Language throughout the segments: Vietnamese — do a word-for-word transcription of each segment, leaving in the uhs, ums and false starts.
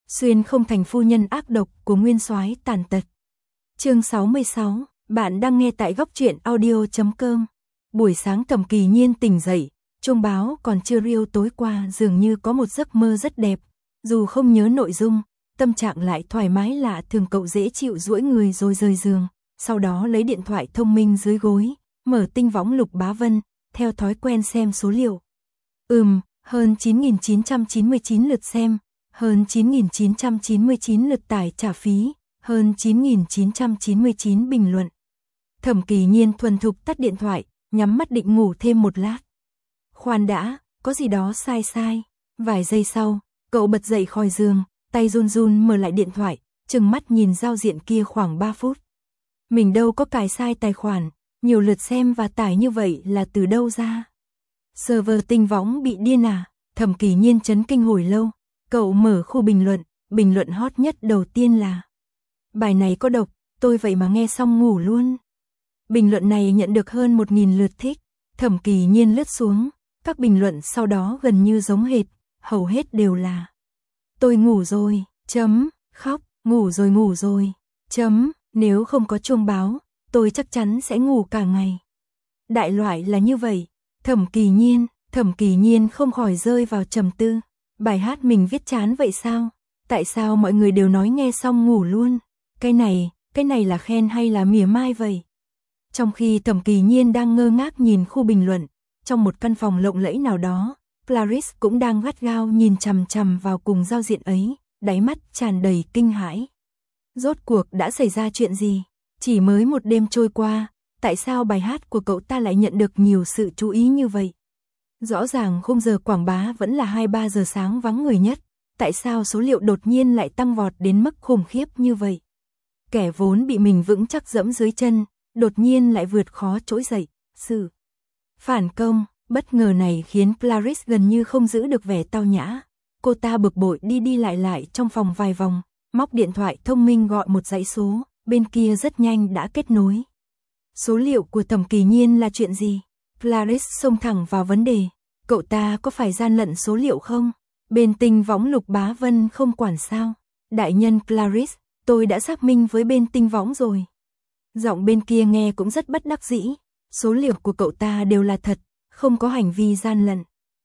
Xuyên không thành phu nhân ác độc của nguyên soái tàn tật. Chương sáu mươi sáu, bạn đang nghe tại góc truyện audio chấm com. Buổi sáng Thẩm Kỳ Nhiên tỉnh dậy, chuông báo còn chưa reo tối qua dường như có một giấc mơ rất đẹp, dù không nhớ nội dung, tâm trạng lại thoải mái lạ thường. Cậu dễ chịu duỗi người rồi rời giường, sau đó lấy điện thoại thông minh dưới gối, mở tinh võng Lục Bá Vân, theo thói quen xem số liệu. Ừm, hơn chín nghìn chín trăm chín mươi chín lượt xem, hơn chín nghìn chín trăm chín mươi chín lượt tải trả phí, hơn chín nghìn chín trăm chín mươi chín bình luận. Thẩm Kỳ Nhiên thuần thục tắt điện thoại, nhắm mắt định ngủ thêm một lát. Khoan đã, có gì đó sai sai. Vài giây sau, cậu bật dậy khỏi giường, tay run run mở lại điện thoại, trừng mắt nhìn giao diện kia khoảng ba phút. Mình đâu có cài sai tài khoản, nhiều lượt xem và tải như vậy là từ đâu ra? Server tinh võng bị điên à? Thẩm Kỳ Nhiên chấn kinh hồi lâu. Cậu mở khu bình luận, bình luận hot nhất đầu tiên là: bài này có độc, tôi vậy mà nghe xong ngủ luôn. Bình luận này nhận được hơn một nghìn lượt thích. Thẩm Kỳ Nhiên lướt xuống, các bình luận sau đó gần như giống hệt, hầu hết đều là: tôi ngủ rồi, chấm, khóc, ngủ rồi ngủ rồi, chấm, nếu không có chuông báo, tôi chắc chắn sẽ ngủ cả ngày. Đại loại là như vậy. Thẩm Kỳ Nhiên, Thẩm Kỳ Nhiên không khỏi rơi vào trầm tư. Bài hát mình viết chán vậy sao? Tại sao mọi người đều nói nghe xong ngủ luôn? Cái này, cái này là khen hay là mỉa mai vậy? Trong khi Thẩm Kỳ Nhiên đang ngơ ngác nhìn khu bình luận, trong một căn phòng lộng lẫy nào đó, Clarice cũng đang gắt gao nhìn chằm chằm vào cùng giao diện ấy, đáy mắt tràn đầy kinh hãi. Rốt cuộc đã xảy ra chuyện gì? Chỉ mới một đêm trôi qua, tại sao bài hát của cậu ta lại nhận được nhiều sự chú ý như vậy? Rõ ràng khung giờ quảng bá vẫn là hai ba giờ sáng vắng người nhất, tại sao số liệu đột nhiên lại tăng vọt đến mức khủng khiếp như vậy? Kẻ vốn bị mình vững chắc dẫm dưới chân, đột nhiên lại vượt khó trỗi dậy. Sự phản công bất ngờ này khiến Clarice gần như không giữ được vẻ tao nhã. Cô ta bực bội đi đi lại lại trong phòng vài vòng, móc điện thoại thông minh gọi một dãy số, bên kia rất nhanh đã kết nối. Số liệu của Thẩm Kỳ Nhiên là chuyện gì? Clarice xông thẳng vào vấn đề. Cậu ta có phải gian lận số liệu không? Bên tinh võng Lục Bá Vân không quản sao? Đại nhân Clarice, tôi đã xác minh với bên tinh võng rồi. Giọng bên kia nghe cũng rất bất đắc dĩ. Số liệu của cậu ta đều là thật, không có hành vi gian lận.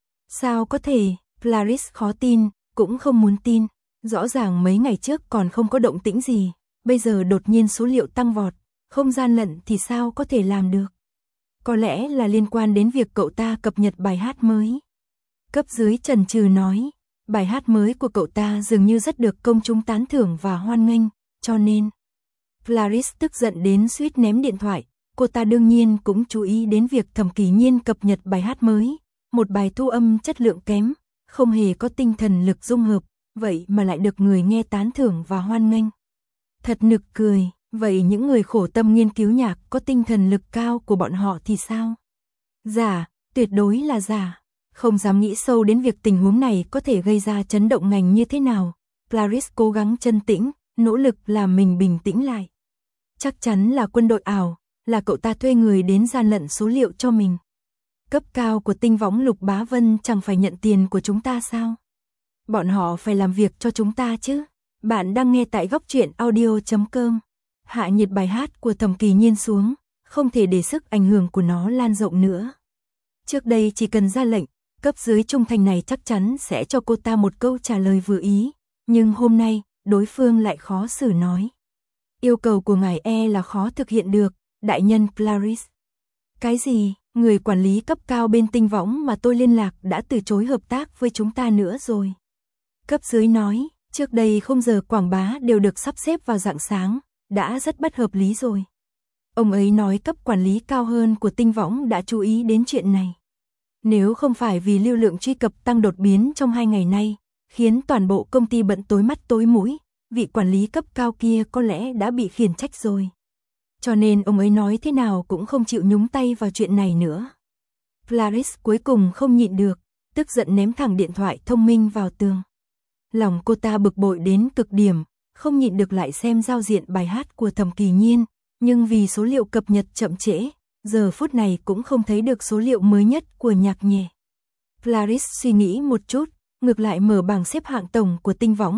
Sao có thể? Clarice khó tin, cũng không muốn tin. Rõ ràng mấy ngày trước còn không có động tĩnh gì, bây giờ đột nhiên số liệu tăng vọt, không gian lận thì sao có thể làm được? Có lẽ là liên quan đến việc cậu ta cập nhật bài hát mới. Cấp dưới chần chừ nói, bài hát mới của cậu ta dường như rất được công chúng tán thưởng và hoan nghênh, cho nên... Clarice tức giận đến suýt ném điện thoại. Cô ta đương nhiên cũng chú ý đến việc Thẩm Kỳ Nhiên cập nhật bài hát mới, một bài thu âm chất lượng kém, không hề có tinh thần lực dung hợp, vậy mà lại được người nghe tán thưởng và hoan nghênh. Thật nực cười. Vậy những người khổ tâm nghiên cứu nhạc có tinh thần lực cao của bọn họ thì sao? Giả, tuyệt đối là giả. Không dám nghĩ sâu đến việc tình huống này có thể gây ra chấn động ngành như thế nào. Clarice cố gắng chân tĩnh, nỗ lực làm mình bình tĩnh lại. Chắc chắn là quân đội ảo, là cậu ta thuê người đến gian lận số liệu cho mình. Cấp cao của tinh võng Lục Bá Vân chẳng phải nhận tiền của chúng ta sao? Bọn họ phải làm việc cho chúng ta chứ. Bạn đang nghe tại góc truyện audio chấm com. Hạ nhiệt bài hát của Thẩm Kỳ Nhiên xuống, không thể để sức ảnh hưởng của nó lan rộng nữa. Trước đây chỉ cần ra lệnh, cấp dưới trung thành này chắc chắn sẽ cho cô ta một câu trả lời vừa ý, nhưng hôm nay, đối phương lại khó xử nói. Yêu cầu của ngài e là khó thực hiện được, đại nhân Clarice. Cái gì? Người quản lý cấp cao bên tinh võng mà tôi liên lạc đã từ chối hợp tác với chúng ta nữa rồi. Cấp dưới nói, trước đây khung giờ quảng bá đều được sắp xếp vào rạng sáng, đã rất bất hợp lý rồi. Ông ấy nói cấp quản lý cao hơn của tinh võng đã chú ý đến chuyện này. Nếu không phải vì lưu lượng truy cập tăng đột biến trong hai ngày nay, khiến toàn bộ công ty bận tối mắt tối mũi, vị quản lý cấp cao kia có lẽ đã bị khiển trách rồi. Cho nên ông ấy nói thế nào cũng không chịu nhúng tay vào chuyện này nữa. Clarice cuối cùng không nhịn được, tức giận ném thẳng điện thoại thông minh vào tường. Lòng cô ta bực bội đến cực điểm, không nhịn được lại xem giao diện bài hát của Thẩm Kỳ Nhiên, nhưng vì số liệu cập nhật chậm trễ, giờ phút này cũng không thấy được số liệu mới nhất của nhạc nhẹ. Clarice suy nghĩ một chút, ngược lại mở bảng xếp hạng tổng của tinh võng,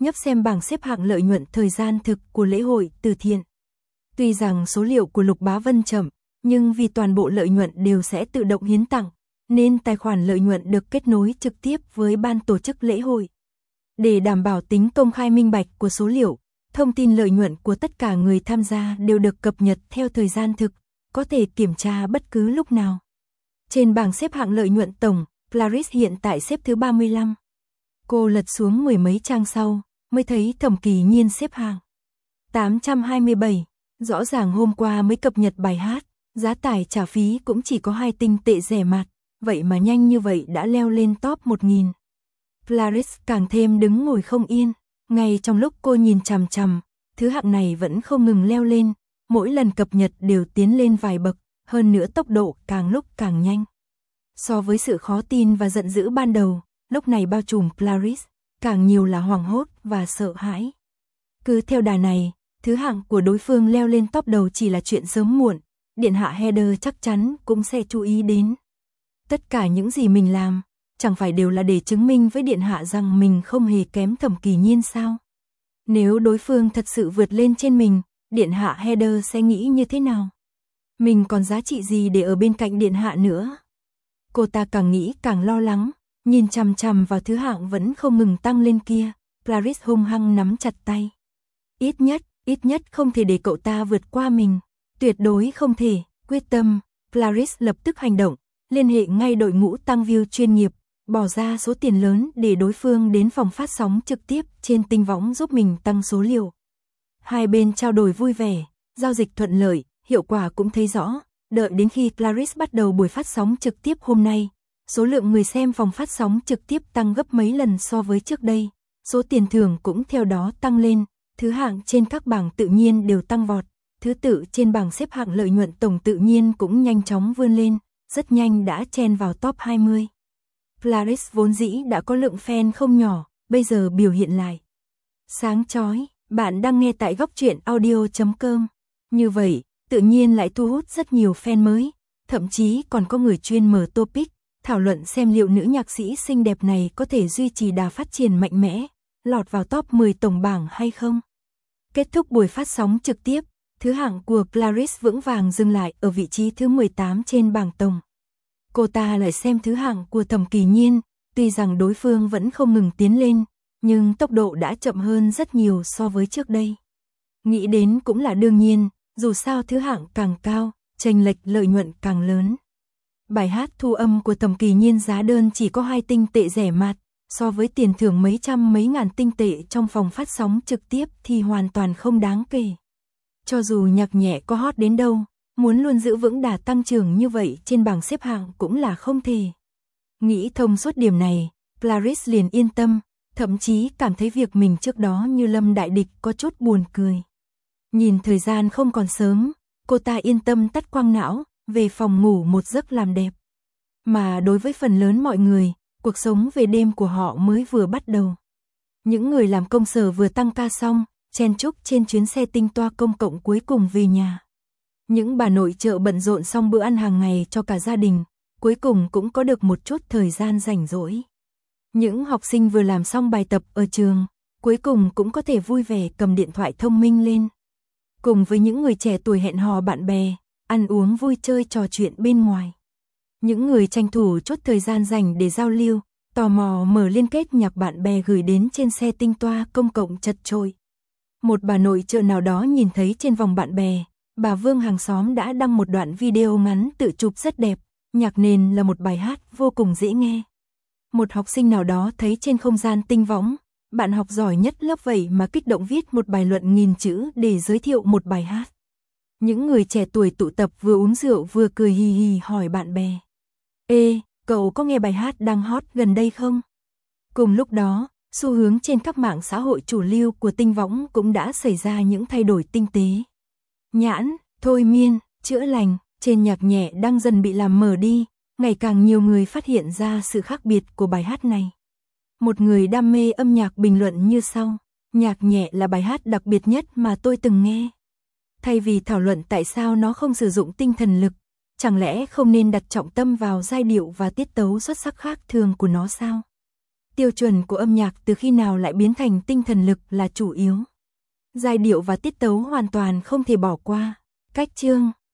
nhấp xem bảng xếp hạng lợi nhuận thời gian thực của lễ hội từ thiện. Tuy rằng số liệu của Lục Bá Vân chậm, nhưng vì toàn bộ lợi nhuận đều sẽ tự động hiến tặng, nên tài khoản lợi nhuận được kết nối trực tiếp với ban tổ chức lễ hội. Để đảm bảo tính công khai minh bạch của số liệu, thông tin lợi nhuận của tất cả người tham gia đều được cập nhật theo thời gian thực, có thể kiểm tra bất cứ lúc nào. Trên bảng xếp hạng lợi nhuận tổng, Clarice hiện tại xếp thứ ba mươi lăm. Cô lật xuống mười mấy trang sau, mới thấy Thẩm Kỳ Nhiên xếp hạng tám trăm hai mươi bảy. Rõ ràng hôm qua mới cập nhật bài hát, giá tải trả phí cũng chỉ có hai tinh tệ rẻ mạt, vậy mà nhanh như vậy đã leo lên top một nghìn. Clarice càng thêm đứng ngồi không yên, ngay trong lúc cô nhìn chằm chằm, thứ hạng này vẫn không ngừng leo lên, mỗi lần cập nhật đều tiến lên vài bậc, hơn nữa tốc độ càng lúc càng nhanh. So với sự khó tin và giận dữ ban đầu, lúc này bao trùm Clarice, càng nhiều là hoảng hốt và sợ hãi. Cứ theo đà này, thứ hạng của đối phương leo lên top đầu chỉ là chuyện sớm muộn, điện hạ Heather chắc chắn cũng sẽ chú ý đến. Tất cả những gì mình làm, chẳng phải đều là để chứng minh với điện hạ rằng mình không hề kém Thẩm Kỳ Nhiên sao? Nếu đối phương thật sự vượt lên trên mình, điện hạ Heather sẽ nghĩ như thế nào? Mình còn giá trị gì để ở bên cạnh điện hạ nữa? Cô ta càng nghĩ càng lo lắng, nhìn chằm chằm vào thứ hạng vẫn không ngừng tăng lên kia, Clarice hung hăng nắm chặt tay. Ít nhất, ít nhất không thể để cậu ta vượt qua mình, tuyệt đối không thể, quyết tâm, Clarice lập tức hành động, liên hệ ngay đội ngũ tăng view chuyên nghiệp, bỏ ra số tiền lớn để đối phương đến phòng phát sóng trực tiếp trên Tinh Võng giúp mình tăng số liệu. Hai bên trao đổi vui vẻ, giao dịch thuận lợi, hiệu quả cũng thấy rõ, đợi đến khi Clarice bắt đầu buổi phát sóng trực tiếp hôm nay, số lượng người xem phòng phát sóng trực tiếp tăng gấp mấy lần so với trước đây, số tiền thưởng cũng theo đó tăng lên, thứ hạng trên các bảng tự nhiên đều tăng vọt, thứ tự trên bảng xếp hạng lợi nhuận tổng tự nhiên cũng nhanh chóng vươn lên, rất nhanh đã chen vào top hai mươi. Clarice vốn dĩ đã có lượng fan không nhỏ, bây giờ biểu hiện lại sáng chói. Bạn đang nghe tại góc truyện audio chấm com. Như vậy, tự nhiên lại thu hút rất nhiều fan mới, thậm chí còn có người chuyên mở topic, thảo luận xem liệu nữ nhạc sĩ xinh đẹp này có thể duy trì đà phát triển mạnh mẽ, lọt vào top mười tổng bảng hay không. Kết thúc buổi phát sóng trực tiếp, thứ hạng của Clarice vững vàng dừng lại ở vị trí thứ mười tám trên bảng tổng. Cô ta lại xem thứ hạng của Thẩm Kỳ Nhiên, tuy rằng đối phương vẫn không ngừng tiến lên, nhưng tốc độ đã chậm hơn rất nhiều so với trước đây. Nghĩ đến cũng là đương nhiên, dù sao thứ hạng càng cao, chênh lệch lợi nhuận càng lớn. Bài hát thu âm của Thẩm Kỳ Nhiên giá đơn chỉ có hai tinh tệ rẻ mạt, so với tiền thưởng mấy trăm mấy ngàn tinh tệ trong phòng phát sóng trực tiếp thì hoàn toàn không đáng kể. Cho dù nhạc nhẹ có hot đến đâu, muốn luôn giữ vững đà tăng trưởng như vậy trên bảng xếp hạng cũng là không thể. Nghĩ thông suốt điểm này, Clarice liền yên tâm, thậm chí cảm thấy việc mình trước đó như lâm đại địch có chút buồn cười. Nhìn thời gian không còn sớm, cô ta yên tâm tắt quang não, về phòng ngủ một giấc làm đẹp. Mà đối với phần lớn mọi người, cuộc sống về đêm của họ mới vừa bắt đầu. Những người làm công sở vừa tăng ca xong, chen chúc trên chuyến xe tinh toa công cộng cuối cùng về nhà. Những bà nội trợ bận rộn xong bữa ăn hàng ngày cho cả gia đình, cuối cùng cũng có được một chút thời gian rảnh rỗi. Những học sinh vừa làm xong bài tập ở trường, cuối cùng cũng có thể vui vẻ cầm điện thoại thông minh lên. Cùng với những người trẻ tuổi hẹn hò bạn bè, ăn uống vui chơi trò chuyện bên ngoài. Những người tranh thủ chốt thời gian dành để giao lưu, tò mò mở liên kết nhạc bạn bè gửi đến trên xe tinh toa công cộng chật chội. Một bà nội trợ nào đó nhìn thấy trên vòng bạn bè, bà Vương hàng xóm đã đăng một đoạn video ngắn tự chụp rất đẹp, nhạc nền là một bài hát vô cùng dễ nghe. Một học sinh nào đó thấy trên không gian Tinh Võng, bạn học giỏi nhất lớp vậy mà kích động viết một bài luận nghìn chữ để giới thiệu một bài hát. Những người trẻ tuổi tụ tập vừa uống rượu vừa cười hì hì hỏi bạn bè: "Ê, cậu có nghe bài hát đang hot gần đây không?" Cùng lúc đó, xu hướng trên các mạng xã hội chủ lưu của Tinh Võng cũng đã xảy ra những thay đổi tinh tế. Nhãn, thôi miên, chữa lành, trên nhạc nhẹ đang dần bị làm mờ đi, ngày càng nhiều người phát hiện ra sự khác biệt của bài hát này. Một người đam mê âm nhạc bình luận như sau: "Nhạc nhẹ là bài hát đặc biệt nhất mà tôi từng nghe. Thay vì thảo luận tại sao nó không sử dụng tinh thần lực, chẳng lẽ không nên đặt trọng tâm vào giai điệu và tiết tấu xuất sắc khác thường của nó sao? Tiêu chuẩn của âm nhạc từ khi nào lại biến thành tinh thần lực là chủ yếu. Giai điệu và tiết tấu hoàn toàn không thể bỏ qua. Cách chương